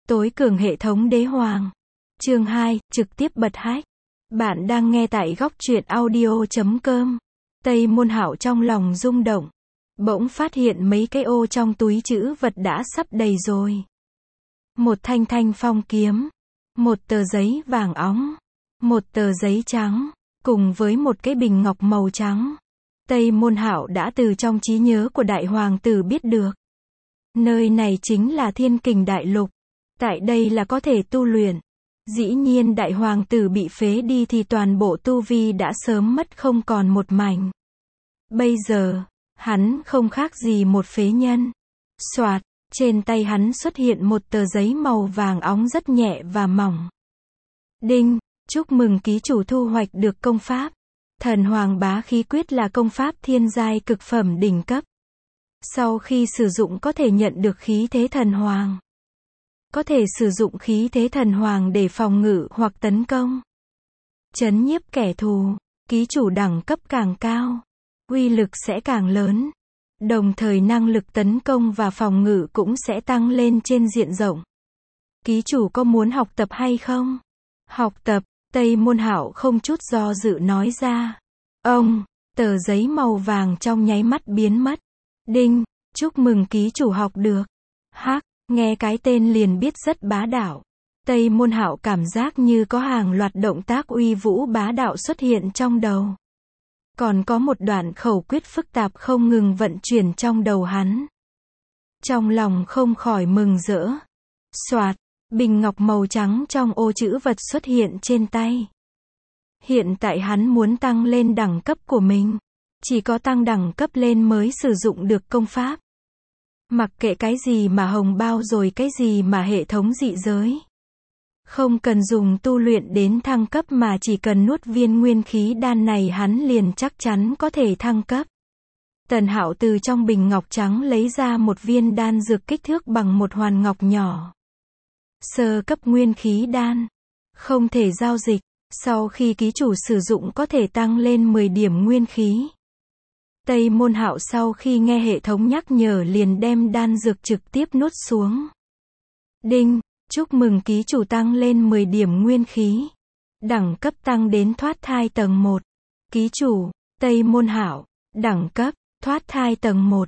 Tối cường hệ thống đế hoàng. Chương 2, trực tiếp bật hack. Bạn đang nghe tại góc truyện audio.com. Tây Môn Hạo trong lòng rung động. Bỗng phát hiện mấy cái ô trong túi trữ vật đã sắp đầy rồi. Một thanh thanh phong kiếm. Một tờ giấy vàng óng. Một tờ giấy trắng. Cùng với một cái bình ngọc màu trắng. Tây Môn Hạo đã từ trong trí nhớ của đại hoàng tử biết được. Nơi này chính là Thiên Kình Đại Lục. Tại đây là có thể tu luyện. Dĩ nhiên đại hoàng tử bị phế đi thì toàn bộ tu vi đã sớm mất không còn một mảnh. Bây giờ, hắn không khác gì một phế nhân. Soạt, trên tay hắn xuất hiện một tờ giấy màu vàng óng rất nhẹ và mỏng. Đinh, chúc mừng ký chủ thu hoạch được công pháp. Thần Hoàng Bá Khí Quyết là công pháp thiên giai cực phẩm đỉnh cấp. Sau khi sử dụng có thể nhận được khí thế thần hoàng. Có thể sử dụng khí thế thần hoàng để phòng ngự hoặc tấn công. Trấn nhiếp kẻ thù, ký chủ đẳng cấp càng cao, uy lực sẽ càng lớn. Đồng thời năng lực tấn công và phòng ngự cũng sẽ tăng lên trên diện rộng. Ký chủ có muốn học tập hay không? Học tập, Tây Môn Hạo không chút do dự nói ra. Ông, tờ giấy màu vàng trong nháy mắt biến mất. Đinh, chúc mừng ký chủ học được. Hắc, nghe cái tên liền biết rất bá đạo. Tây Môn Hạo cảm giác như có hàng loạt động tác uy vũ bá đạo xuất hiện trong đầu. Còn có một đoạn khẩu quyết phức tạp không ngừng vận chuyển trong đầu hắn. Trong lòng không khỏi mừng rỡ. Soạt, bình ngọc màu trắng trong ô trữ vật xuất hiện trên tay. Hiện tại hắn muốn tăng lên đẳng cấp của mình. Chỉ có tăng đẳng cấp lên mới sử dụng được công pháp. Mặc kệ cái gì mà hồng bao rồi cái gì mà hệ thống dị giới. Không cần dùng tu luyện đến thăng cấp mà chỉ cần nuốt viên nguyên khí đan này hắn liền chắc chắn có thể thăng cấp. Tần Hạo từ trong bình ngọc trắng lấy ra một viên đan dược kích thước bằng một hoàn ngọc nhỏ. Sơ cấp nguyên khí đan. Không thể giao dịch. Sau khi ký chủ sử dụng có thể tăng lên 10 điểm nguyên khí. Tây Môn Hạo sau khi nghe hệ thống nhắc nhở liền đem đan dược trực tiếp nuốt xuống. Đinh, chúc mừng ký chủ tăng lên 10 điểm nguyên khí. Đẳng cấp tăng đến thoát thai tầng 1. Ký chủ, Tây Môn Hạo, đẳng cấp, thoát thai tầng 1,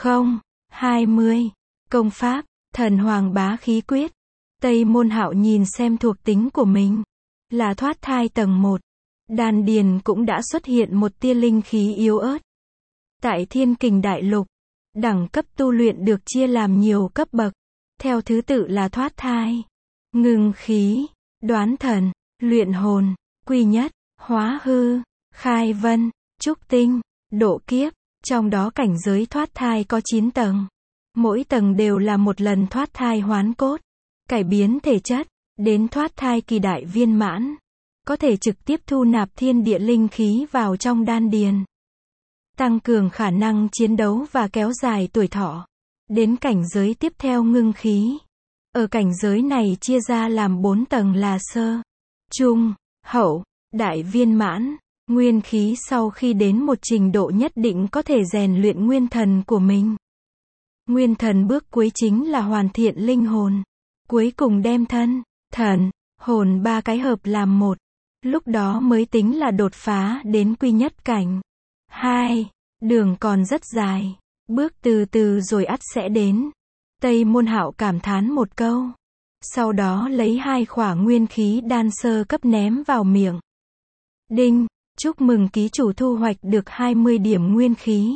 20. Công pháp, Thần Hoàng Bá Khí Quyết. Tây Môn Hạo nhìn xem thuộc tính của mình. Là thoát thai tầng 1. Đan điền cũng đã xuất hiện một tia linh khí yếu ớt. Tại Thiên Kình Đại Lục, đẳng cấp tu luyện được chia làm nhiều cấp bậc. Theo thứ tự là thoát thai, ngưng khí, đoán thần, luyện hồn, quy nhất, hóa hư, khai vân, trúc tinh, độ kiếp. Trong đó cảnh giới thoát thai có 9 tầng. Mỗi tầng đều là một lần thoát thai hoán cốt, cải biến thể chất, đến thoát thai kỳ đại viên mãn. Có thể trực tiếp thu nạp thiên địa linh khí vào trong đan điền. Tăng cường khả năng chiến đấu và kéo dài tuổi thọ. Đến cảnh giới tiếp theo ngưng khí. Ở cảnh giới này chia ra làm 4 tầng là sơ, trung, hậu, đại viên mãn. Nguyên khí sau khi đến một trình độ nhất định có thể rèn luyện nguyên thần của mình. Nguyên thần bước cuối chính là hoàn thiện linh hồn. Cuối cùng đem thân, thần, hồn ba cái hợp làm một. Lúc đó mới tính là đột phá đến quy nhất cảnh. 2. Đường còn rất dài. Bước từ từ rồi ắt sẽ đến. Tây Môn Hạo cảm thán một câu. Sau đó lấy 2 khỏa nguyên khí đan sơ cấp ném vào miệng. Đinh, chúc mừng ký chủ thu hoạch được 20 điểm nguyên khí.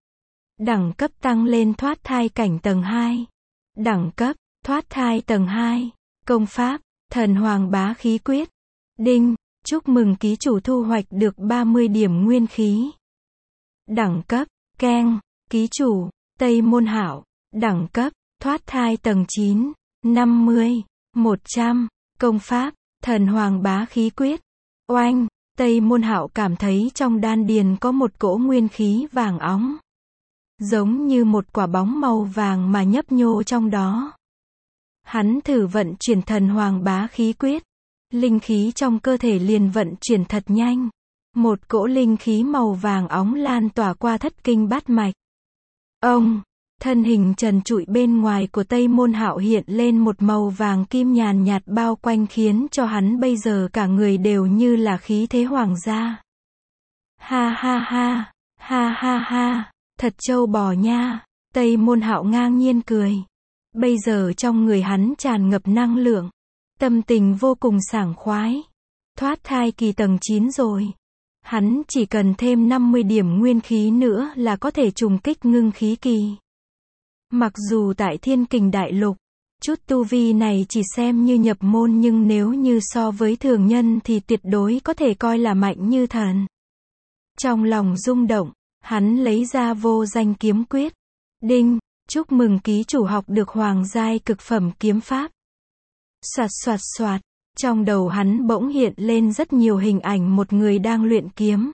Đẳng cấp tăng lên thoát thai cảnh tầng 2. Đẳng cấp, thoát thai tầng 2. Công pháp, Thần Hoàng Bá Khí Quyết. Đinh, chúc mừng ký chủ thu hoạch được 30 điểm nguyên khí. Đẳng cấp, keng, ký chủ, Tây Môn Hạo, đẳng cấp, thoát thai tầng 9, 50, 100, công pháp, Thần Hoàng Bá Khí Quyết. Oanh, Tây Môn Hạo cảm thấy trong đan điền có một cỗ nguyên khí vàng óng. Giống như một quả bóng màu vàng mà nhấp nhô trong đó. Hắn thử vận chuyển Thần Hoàng Bá Khí Quyết. Linh khí trong cơ thể liền vận chuyển thật nhanh. Một cỗ linh khí màu vàng óng lan tỏa qua thất kinh bát mạch. Ông, Thân hình trần trụi bên ngoài của Tây Môn Hạo hiện lên một màu vàng kim nhàn nhạt bao quanh khiến cho hắn bây giờ cả người đều như là khí thế hoàng gia. Ha ha ha, ha ha ha, thật trâu bò nha. Tây Môn Hạo ngang nhiên cười. Bây giờ trong người hắn tràn ngập năng lượng, tâm tình vô cùng sảng khoái. Thoát thai kỳ tầng 9 rồi. Hắn chỉ cần thêm 50 điểm nguyên khí nữa là có thể trùng kích ngưng khí kỳ. Mặc dù tại Thiên Kình Đại Lục, chút tu vi này chỉ xem như nhập môn nhưng nếu như so với thường nhân thì tuyệt đối có thể coi là mạnh như thần. Trong lòng rung động, hắn lấy ra vô danh kiếm quyết. Đinh, chúc mừng ký chủ học được hoàng giai cực phẩm kiếm pháp. Soạt soạt soạt, trong đầu hắn bỗng hiện lên rất nhiều hình ảnh một người đang luyện kiếm.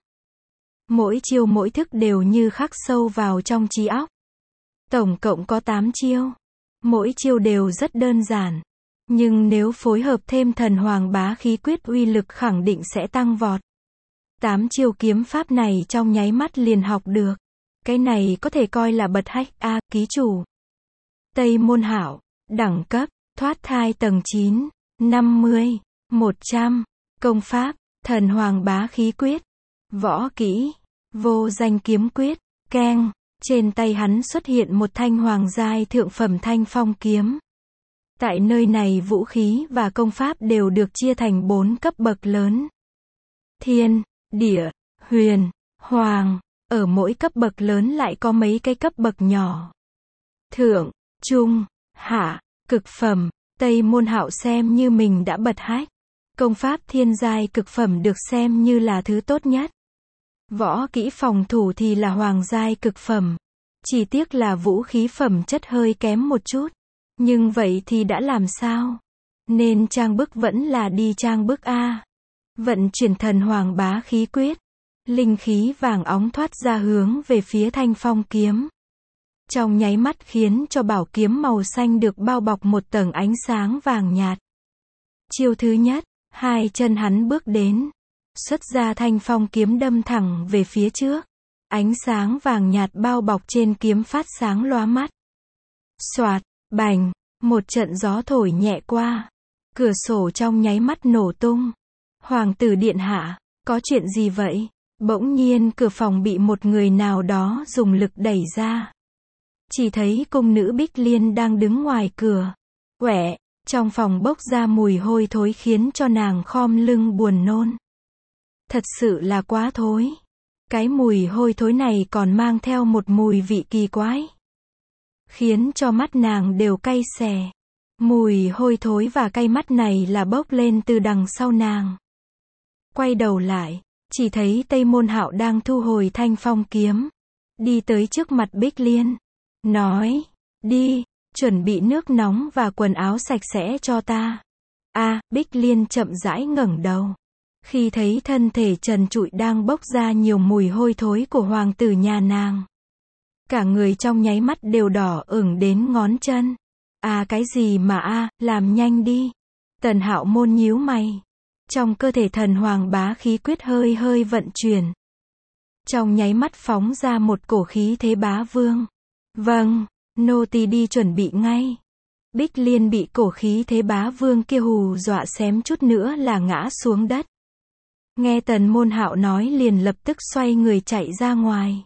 Mỗi chiêu mỗi thức đều như khắc sâu vào trong trí óc. Tổng cộng có 8 chiêu. Mỗi chiêu đều rất đơn giản. Nhưng nếu phối hợp thêm thần hoàng bá khí quyết uy lực khẳng định sẽ tăng vọt. 8 chiêu kiếm pháp này trong nháy mắt liền học được. Cái này có thể coi là bật hách a, ký chủ. Tây Môn Hạo, đẳng cấp, thoát thai tầng 9, 50, 100, công pháp, thần hoàng bá khí quyết, võ kỹ, vô danh kiếm quyết, keng. Trên tay hắn xuất hiện một thanh hoàng giai thượng phẩm thanh phong kiếm. Tại nơi này vũ khí và công pháp đều được chia thành 4 cấp bậc lớn. Thiên, địa, huyền, hoàng. Ở mỗi cấp bậc lớn lại có mấy cái cấp bậc nhỏ. Thượng, trung, hạ, cực phẩm. Tây Môn Hạo xem như mình đã bật hách. Công pháp thiên giai cực phẩm được xem như là thứ tốt nhất. Võ kỹ phòng thủ thì là hoàng giai cực phẩm. Chỉ tiếc là vũ khí phẩm chất hơi kém một chút. Nhưng vậy thì đã làm sao? Nên trang bức vẫn là đi trang bức A. Vận chuyển thần hoàng bá khí quyết. Linh khí vàng óng thoát ra hướng về phía thanh phong kiếm. Trong nháy mắt khiến cho bảo kiếm màu xanh được bao bọc một tầng ánh sáng vàng nhạt. Chiêu thứ nhất, hai chân hắn bước đến. Xuất ra thanh phong kiếm đâm thẳng về phía trước. Ánh sáng vàng nhạt bao bọc trên kiếm phát sáng lóa mắt. Soạt, bành, một trận gió thổi nhẹ qua. Cửa sổ trong nháy mắt nổ tung. Hoàng tử điện hạ, có chuyện gì vậy? Bỗng nhiên cửa phòng bị một người nào đó dùng lực đẩy ra. Chỉ thấy cung nữ Bích Liên đang đứng ngoài cửa. Quẹ, trong phòng bốc ra mùi hôi thối khiến cho nàng khom lưng buồn nôn. Thật sự là quá thối. Cái mùi hôi thối này còn mang theo một mùi vị kỳ quái. Khiến cho mắt nàng đều cay xè. Mùi hôi thối và cay mắt này là bốc lên từ đằng sau nàng. Quay đầu lại, chỉ thấy Tây Môn Hạo đang thu hồi thanh phong kiếm. Đi tới trước mặt Bích Liên. Nói, đi, chuẩn bị nước nóng và quần áo sạch sẽ cho ta. Bích Liên chậm rãi ngẩng đầu. Khi thấy thân thể trần trụi đang bốc ra nhiều mùi hôi thối của hoàng tử nhà nàng. Cả người trong nháy mắt đều đỏ ửng đến ngón chân. Cái gì mà làm nhanh đi. Tần Hạo Môn nhíu mày. Trong cơ thể thần hoàng bá khí quyết hơi hơi vận chuyển. Trong nháy mắt phóng ra một cổ khí thế bá vương. Vâng, nô tỳ đi chuẩn bị ngay. Bích Liên bị cổ khí thế bá vương kia hù dọa xém chút nữa là ngã xuống đất. Nghe Tần Môn Hạo nói liền lập tức xoay người chạy ra ngoài.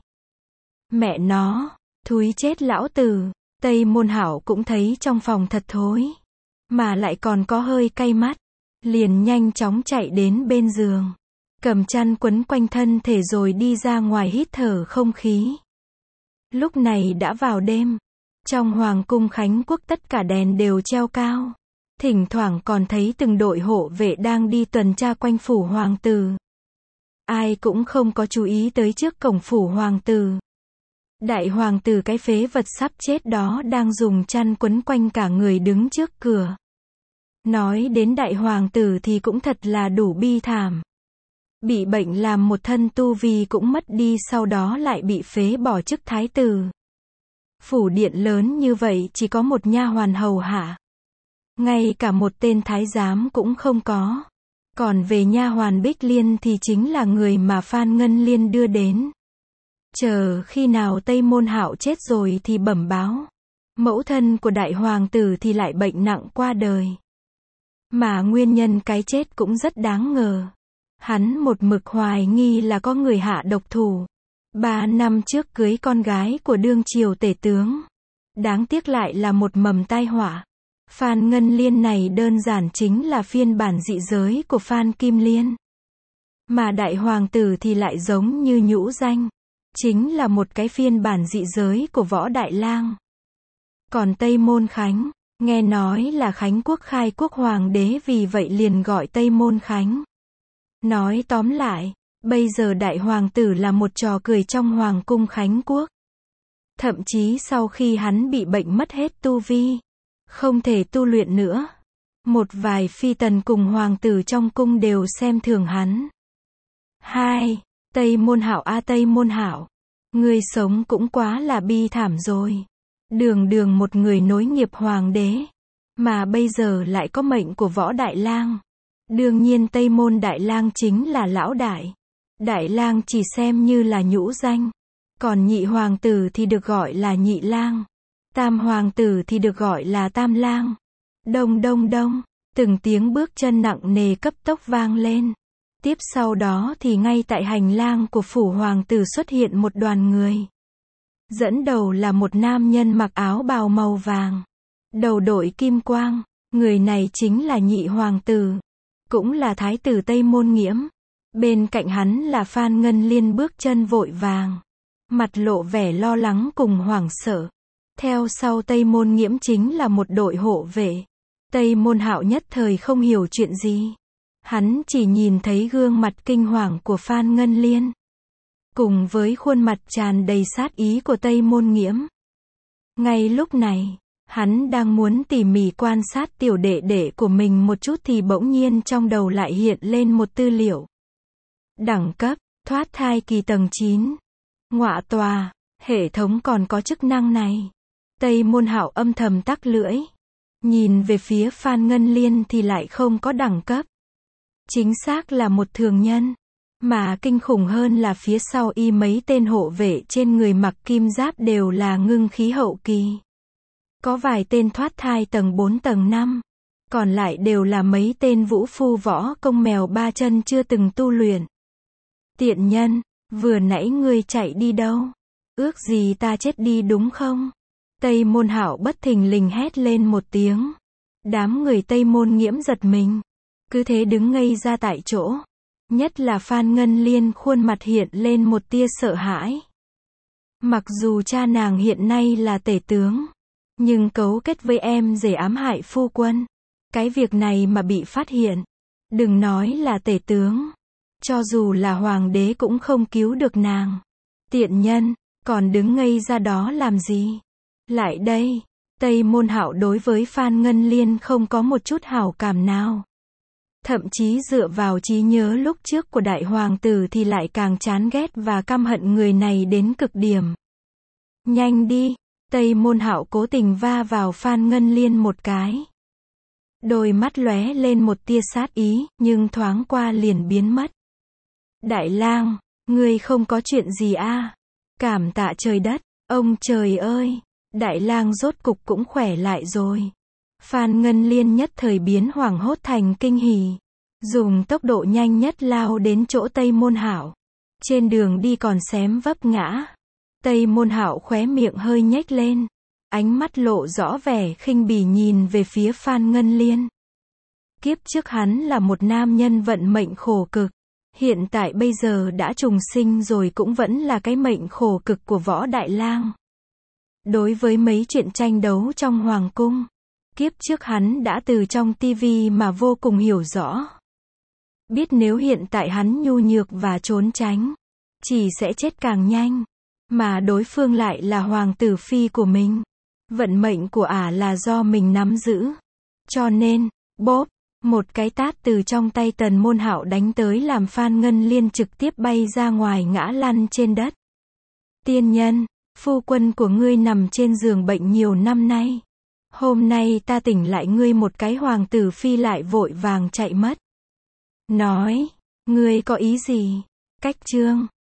Mẹ nó, thúi chết lão tử. Tây Môn Hạo cũng thấy trong phòng thật thối. Mà lại còn có hơi cay mắt. Liền nhanh chóng chạy đến bên giường. Cầm chăn quấn quanh thân thể rồi đi ra ngoài hít thở không khí. Lúc này đã vào đêm. Trong hoàng cung Khánh Quốc tất cả đèn đều treo cao. Thỉnh thoảng còn thấy từng đội hộ vệ đang đi tuần tra quanh phủ hoàng tử. Ai cũng không có chú ý tới trước cổng phủ hoàng tử. Đại hoàng tử cái phế vật sắp chết đó đang dùng chăn quấn quanh cả người đứng trước cửa. Nói đến đại hoàng tử thì cũng thật là đủ bi thảm. Bị bệnh làm một thân tu vi cũng mất đi, sau đó lại bị phế bỏ chức thái tử. Phủ điện lớn như vậy chỉ có một nha hoàn hầu hạ. Ngay cả một tên thái giám cũng không có. Còn về nha hoàn Bích Liên thì chính là người mà Phan Ngân Liên đưa đến. Chờ khi nào Tây Môn Hạo chết rồi thì bẩm báo. Mẫu thân của đại hoàng tử thì lại bệnh nặng qua đời. Mà nguyên nhân cái chết cũng rất đáng ngờ. Hắn một mực hoài nghi là có người hạ độc thủ. 3 năm trước cưới con gái của đương triều tể tướng. Đáng tiếc lại là một mầm tai họa. Phan Ngân Liên này đơn giản chính là phiên bản dị giới của Phan Kim Liên. Mà đại hoàng tử thì lại giống như nhũ danh. Chính là một cái phiên bản dị giới của Võ Đại Lang. Còn Tây Môn Khánh, nghe nói là Khánh Quốc khai quốc hoàng đế vì vậy liền gọi Tây Môn Khánh. Nói tóm lại, bây giờ đại hoàng tử là một trò cười trong hoàng cung Khánh Quốc. Thậm chí sau khi hắn bị bệnh mất hết tu vi, không thể tu luyện nữa. Một vài phi tần cùng hoàng tử trong cung đều xem thường hắn. 2. Tây Môn Hạo a Tây Môn Hạo, ngươi sống cũng quá là bi thảm rồi. Đường đường một người nối nghiệp hoàng đế, mà bây giờ lại có mệnh của Võ Đại Lang. Đương nhiên Tây Môn Đại Lang chính là lão đại. Đại Lang chỉ xem như là nhũ danh. Còn nhị hoàng tử thì được gọi là nhị lang. Tam hoàng tử thì được gọi là tam lang. Đông đông đông, từng tiếng bước chân nặng nề cấp tốc vang lên. Tiếp sau đó thì ngay tại hành lang của phủ hoàng tử xuất hiện một đoàn người. Dẫn đầu là một nam nhân mặc áo bào màu vàng. Đầu đội kim quang. Người này chính là nhị hoàng tử. Cũng là thái tử Tây Môn Nghiễm. Bên cạnh hắn là Phan Ngân Liên bước chân vội vàng. Mặt lộ vẻ lo lắng cùng hoảng sợ. Theo sau Tây Môn Nghiễm chính là một đội hộ vệ. Tây Môn Hạo nhất thời không hiểu chuyện gì. Hắn chỉ nhìn thấy gương mặt kinh hoàng của Phan Ngân Liên. Cùng với khuôn mặt tràn đầy sát ý của Tây Môn Nghiễm. Ngay lúc này, hắn đang muốn tỉ mỉ quan sát tiểu đệ đệ của mình một chút thì bỗng nhiên trong đầu lại hiện lên một tư liệu. Đẳng cấp, thoát thai kỳ tầng 9. Ngọa tòa, hệ thống còn có chức năng này. Tây Môn Hạo âm thầm tắc lưỡi. Nhìn về phía Phan Ngân Liên thì lại không có đẳng cấp. Chính xác là một thường nhân. Mà kinh khủng hơn là phía sau y mấy tên hộ vệ trên người mặc kim giáp đều là ngưng khí hậu kỳ. Có vài tên thoát thai tầng 4 tầng 5. Còn lại đều là mấy tên vũ phu võ công mèo ba chân chưa từng tu luyện. Tiện nhân, vừa nãy ngươi chạy đi đâu? Ước gì ta chết đi đúng không? Tây Môn Hạo bất thình lình hét lên một tiếng. Đám người Tây Môn Nghiễm giật mình. Cứ thế đứng ngây ra tại chỗ. Nhất là Phan Ngân Liên khuôn mặt hiện lên một tia sợ hãi. Mặc dù cha nàng hiện nay là tể tướng, nhưng cấu kết với em rể ám hại phu quân. Cái việc này mà bị phát hiện, đừng nói là tể tướng, cho dù là hoàng đế cũng không cứu được nàng. Tiện nhân, còn đứng ngây ra đó làm gì? Lại đây, Tây Môn Hạo đối với Phan Ngân Liên không có một chút hảo cảm nào. Thậm chí dựa vào trí nhớ lúc trước của đại hoàng tử thì lại càng chán ghét và căm hận người này đến cực điểm. Nhanh đi, Tây Môn Hạo cố tình va vào Phan Ngân Liên một cái. Đôi mắt lóe lên một tia sát ý, nhưng thoáng qua liền biến mất. Đại lang, ngươi không có chuyện gì à? Cảm tạ trời đất, ông trời ơi, đại lang rốt cục cũng khỏe lại rồi. Phan Ngân Liên nhất thời biến hoảng hốt thành kinh hỉ. Dùng tốc độ nhanh nhất lao đến chỗ Tây Môn Hạo. Trên đường đi còn xém vấp ngã. Tây Môn Hạo khóe miệng hơi nhếch lên. Ánh mắt lộ rõ vẻ khinh bỉ nhìn về phía Phan Ngân Liên. Kiếp trước hắn là một nam nhân vận mệnh khổ cực. Hiện tại bây giờ đã trùng sinh rồi cũng vẫn là cái mệnh khổ cực của Võ Đại Lang. Đối với mấy chuyện tranh đấu trong hoàng cung, kiếp trước hắn đã từ trong tivi mà vô cùng hiểu rõ. Biết nếu hiện tại hắn nhu nhược và trốn tránh, chỉ sẽ chết càng nhanh. Mà đối phương lại là hoàng tử phi của mình. Vận mệnh của ả là do mình nắm giữ. Cho nên, bốp, một cái tát từ trong tay Tần Môn Hạo đánh tới làm Phan Ngân Liên trực tiếp bay ra ngoài ngã lăn trên đất. Tiên nhân, phu quân của ngươi nằm trên giường bệnh nhiều năm nay. Hôm nay ta tỉnh lại ngươi một cái hoàng tử phi lại vội vàng chạy mất. Nói, ngươi có ý gì? Cách chương